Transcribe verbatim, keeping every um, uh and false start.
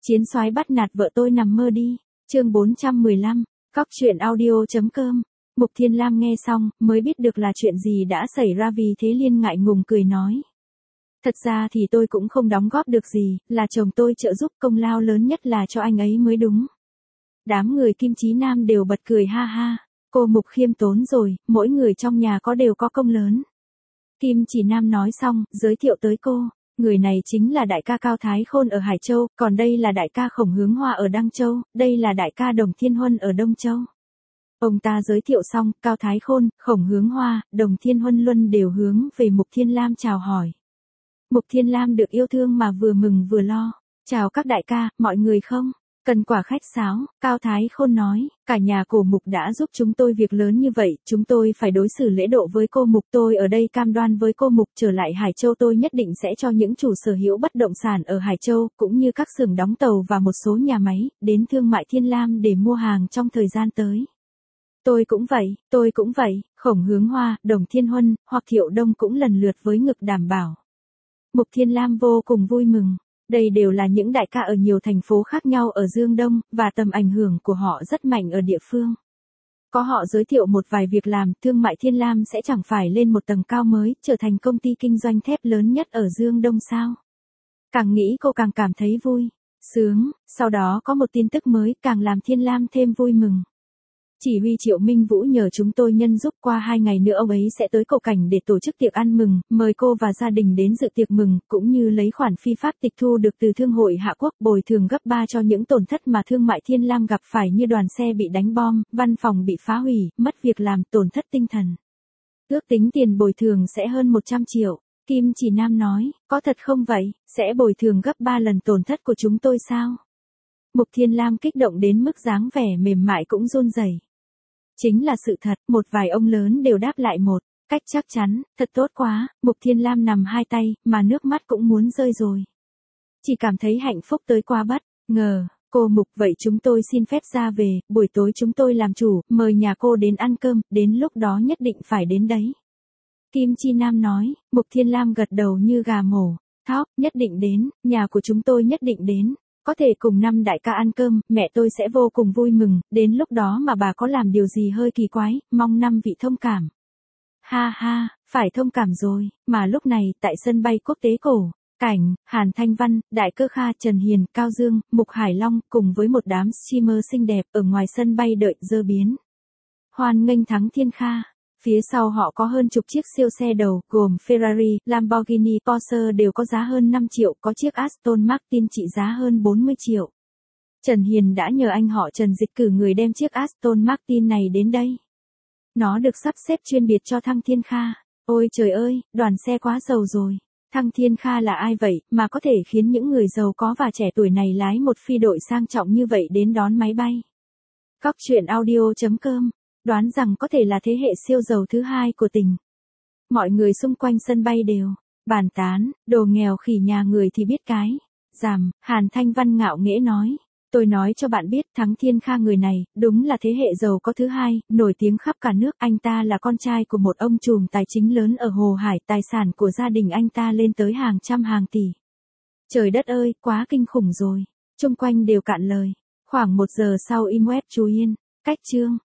Chiến soái bắt nạt vợ tôi nằm mơ đi. Chương bốn trăm mười lăm, cóc truyện audio.com. Mục Thiên Lam nghe xong, mới biết được là chuyện gì đã xảy ra, vì thế liên ngại ngùng cười nói. Thật ra thì tôi cũng không đóng góp được gì, là chồng tôi trợ giúp, công lao lớn nhất là cho anh ấy mới đúng. Đám người Kim Chí Nam đều bật cười ha ha. Cô Mục khiêm tốn rồi, mỗi người trong nhà có đều có công lớn. Kim Chỉ Nam nói xong, giới thiệu tới cô. Người này chính là đại ca Cao Thái Khôn ở Hải Châu, còn đây là đại ca Khổng Hướng Hoa ở Đăng Châu, đây là đại ca Đồng Thiên Huân ở Đông Châu. Ông ta giới thiệu xong, Cao Thái Khôn, Khổng Hướng Hoa, Đồng Thiên Huân Luân đều hướng về Mục Thiên Lam chào hỏi. Mục Thiên Lam được yêu thương mà vừa mừng vừa lo. Chào các đại ca, mọi người không? Cần quả khách sáo, Cao Thái Khôn nói, cả nhà cổ Mục đã giúp chúng tôi việc lớn như vậy, chúng tôi phải đối xử lễ độ với cô Mục. Tôi ở đây cam đoan với cô Mục, trở lại Hải Châu tôi nhất định sẽ cho những chủ sở hữu bất động sản ở Hải Châu, cũng như các xưởng đóng tàu và một số nhà máy, đến thương mại Thiên Lam để mua hàng trong thời gian tới. Tôi cũng vậy, tôi cũng vậy, Khổng Hướng Hoa, Đồng Thiên Huân, hoặc Thiệu Đông cũng lần lượt với ngực đảm bảo. Mục Thiên Lam vô cùng vui mừng. Đây đều là những đại ca ở nhiều thành phố khác nhau ở Dương Đông, và tầm ảnh hưởng của họ rất mạnh ở địa phương. Có họ giới thiệu một vài việc làm, thương mại Thiên Lam sẽ chẳng phải lên một tầng cao mới, trở thành công ty kinh doanh thép lớn nhất ở Dương Đông sao? Càng nghĩ cô càng cảm thấy vui, sướng, sau đó có một tin tức mới càng làm Thiên Lam thêm vui mừng. Chỉ huy Triệu Minh Vũ nhờ chúng tôi nhân giúp, qua hai ngày nữa ông ấy sẽ tới Cổ Cảnh để tổ chức tiệc ăn mừng, mời cô và gia đình đến dự tiệc mừng, cũng như lấy khoản phi pháp tịch thu được từ Thương hội Hạ Quốc bồi thường gấp ba cho những tổn thất mà thương mại Thiên Lam gặp phải, như đoàn xe bị đánh bom, văn phòng bị phá hủy, mất việc làm, tổn thất tinh thần. Ước tính tiền bồi thường sẽ hơn một trăm triệu. Kim Chỉ Nam nói, có thật không vậy, sẽ bồi thường gấp ba lần tổn thất của chúng tôi sao? Mục Thiên Lam kích động đến mức dáng vẻ mềm mại cũng run rẩy. Chính là sự thật, một vài ông lớn đều đáp lại một cách chắc chắn, thật tốt quá. Mục Thiên Lam nằm hai tay, mà nước mắt cũng muốn rơi rồi. Chỉ cảm thấy hạnh phúc tới quá bất ngờ. Cô Mục, vậy chúng tôi xin phép ra về, buổi tối chúng tôi làm chủ, mời nhà cô đến ăn cơm, đến lúc đó nhất định phải đến đấy. Kim Chi Nam nói. Mục Thiên Lam gật đầu như gà mổ thóc, nhất định đến, nhà của chúng tôi nhất định đến. Có thể cùng năm đại ca ăn cơm, mẹ tôi sẽ vô cùng vui mừng, đến lúc đó mà bà có làm điều gì hơi kỳ quái, mong năm vị thông cảm. Ha ha, phải thông cảm rồi, mà lúc này, tại sân bay quốc tế Cổ Cảnh, Hàn Thanh Văn, Đại Cơ Kha, Trần Hiền, Cao Dương, Mục Hải Long, cùng với một đám streamer xinh đẹp ở ngoài sân bay đợi dơ biến. Hoan nghênh thắng Thiên Kha. Phía sau họ có hơn chục chiếc siêu xe đầu, gồm Ferrari, Lamborghini, Porsche đều có giá hơn năm triệu, có chiếc Aston Martin trị giá hơn bốn mươi triệu. Trần Hiền đã nhờ anh họ Trần dịch cử người đem chiếc Aston Martin này đến đây. Nó được sắp xếp chuyên biệt cho Thăng Thiên Kha. Ôi trời ơi, đoàn xe quá giàu rồi. Thăng Thiên Kha là ai vậy, mà có thể khiến những người giàu có và trẻ tuổi này lái một phi đội sang trọng như vậy đến đón máy bay? Cóc truyện audio.com. Đoán rằng có thể là thế hệ siêu giàu thứ hai của tỉnh. Mọi người xung quanh sân bay đều bàn tán, đồ nghèo khỉ nhà người thì biết cái giảm. Hàn Thanh Văn ngạo nghễ nói, tôi nói cho bạn biết, Thắng Thiên Kha người này, đúng là thế hệ giàu có thứ hai, nổi tiếng khắp cả nước. Anh ta là con trai của một ông trùm tài chính lớn ở Hồ Hải, tài sản của gia đình anh ta lên tới hàng trăm hàng tỷ. Trời đất ơi, quá kinh khủng rồi. Xung quanh đều cạn lời. Khoảng một giờ sau im web chú yên, cách chương.